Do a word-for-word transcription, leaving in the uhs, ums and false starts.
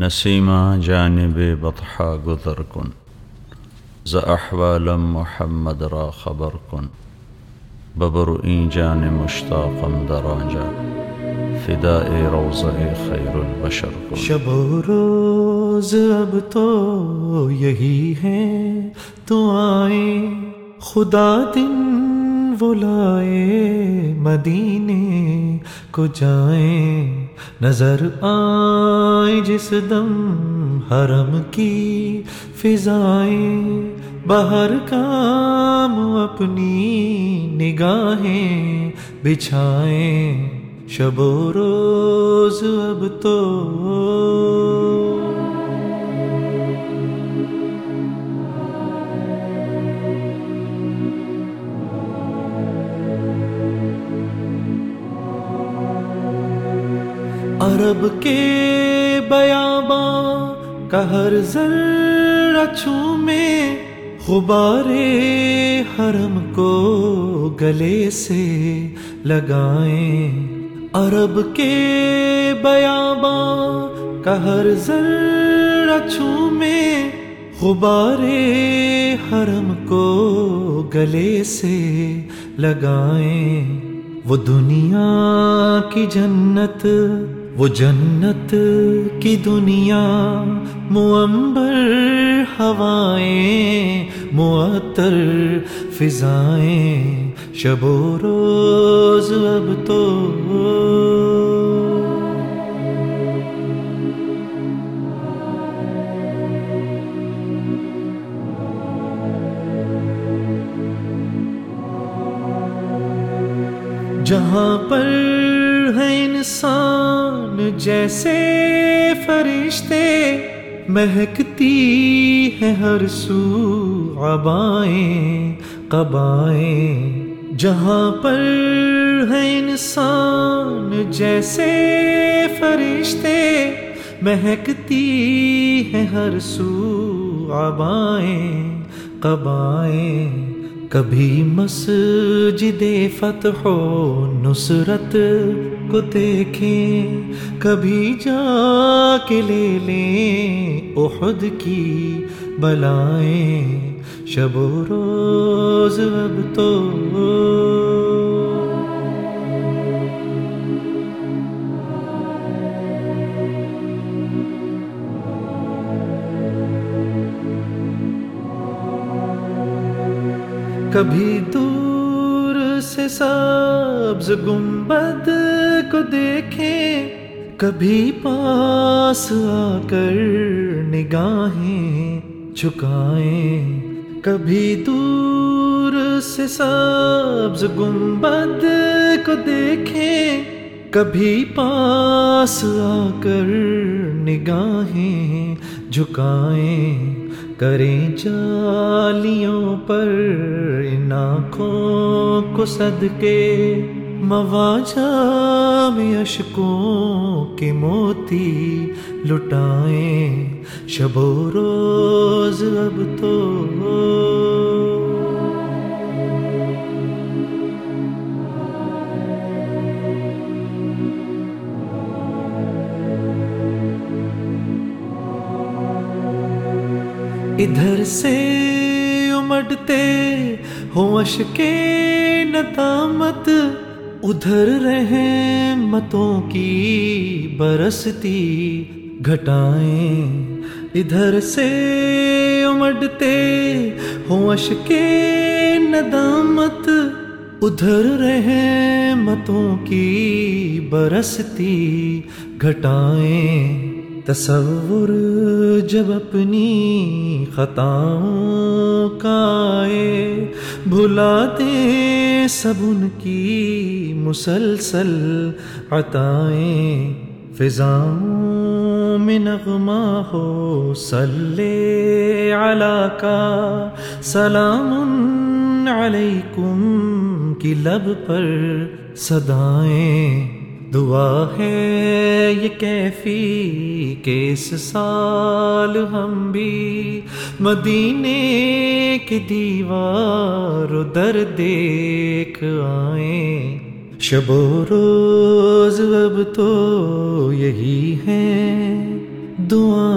Nasima جانب بطحا گذر کن، ز احوالم محمد را خبر کن. ببر این جان مشتاقم در آنجا، فداء روضہ خیر البشر کن. شب و روز اب تو یہی ہے، تو آئے خدا دن وہ لائے، مدینے کو جائیں نظر آئے جس دم حرم کی فضائیں. باہر کام اپنی نگاہیں بچھائیں، شب و روز اب تو عرب کے بیاباں کا ہر ذرہ چومے، غبارے حرم کو گلے سے لگائیں. عرب کے بیاباں کا ہر ذرہ چومے، غبارے حرم کو گلے سے لگائیں. وہ دنیا کی جنت، وہ جنت کی دنیا، معنبر ہوائیں معطر فضائیں. شب و روز اب تو جہاں پر ہے انسان جیسے فرشتے، مہکتی ہیں ہر سو عبائیں قبائیں. جہاں پر ہے انسان جیسے فرشتے، مہکتی ہیں ہر سو عبائیں قبائیں. کبھی مسجد فتح و نصرت کو دیکھیں، کبھی جا کے لے لیں احد کی بلائیں. شب و روز اب تو کبھی دور سے سبز گنبد کو دیکھیں، کبھی پاس آ کر نگاہیں جھکائیں. کبھی دور سے سبز گنبد کو دیکھیں، کبھی پاس آ کر نگاہیں جھکائیں. کریں جالیوں پر ان آنکھوں کو صدقے، مواجہ میں اشکوں کے موتی لٹائیں. شب و روز اب تو ادھر سے امڑتے ہوں اشکے ندامت، ادھر رحمتوں کی برستی گھٹائیں. ادھر سے امڑتے ہوں اشکے ندامت، ادھر رحمتوں کی برستی گھٹائیں. تصور جب اپنی خطاؤں کا آئے، بھلا دیں سب ان کی مسلسل عطائیں. فضاؤں میں نغمہ ہو صلی علی کا، سلام علیکم کی لب پر صدائیں. دعا ہے یہ کیفی کہ اس سال ہم بھی مدینے کی دیوار و در دیکھ آئیں. شب و روز اب تو یہی ہے، دعا